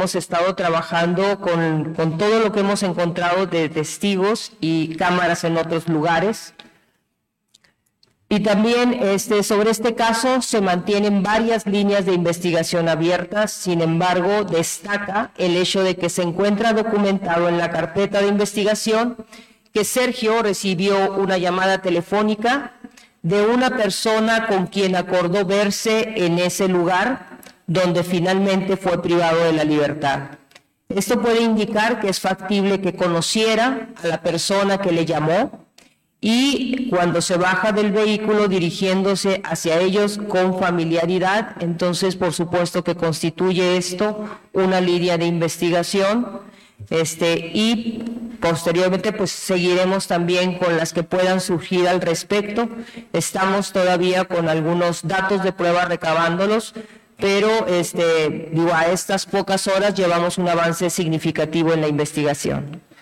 hemos estado trabajando con todo lo que hemos encontrado de testigos y cámaras en otros lugares. Y también sobre este caso se mantienen varias líneas de investigación abiertas. Sin embargo, destaca el hecho de que se encuentra documentado en la carpeta de investigación que Sergio recibió una llamada telefónica de una persona con quien acordó verse en ese lugar donde finalmente fue privado de la libertad. Esto puede indicar que es factible que conociera a la persona que le llamó, y cuando se baja del vehículo dirigiéndose hacia ellos con familiaridad, entonces por supuesto que constituye esto una línea de investigación, y posteriormente pues seguiremos también con las que puedan surgir al respecto. Estamos todavía con algunos datos de prueba recabándolos, pero a estas pocas horas llevamos un avance significativo en la investigación.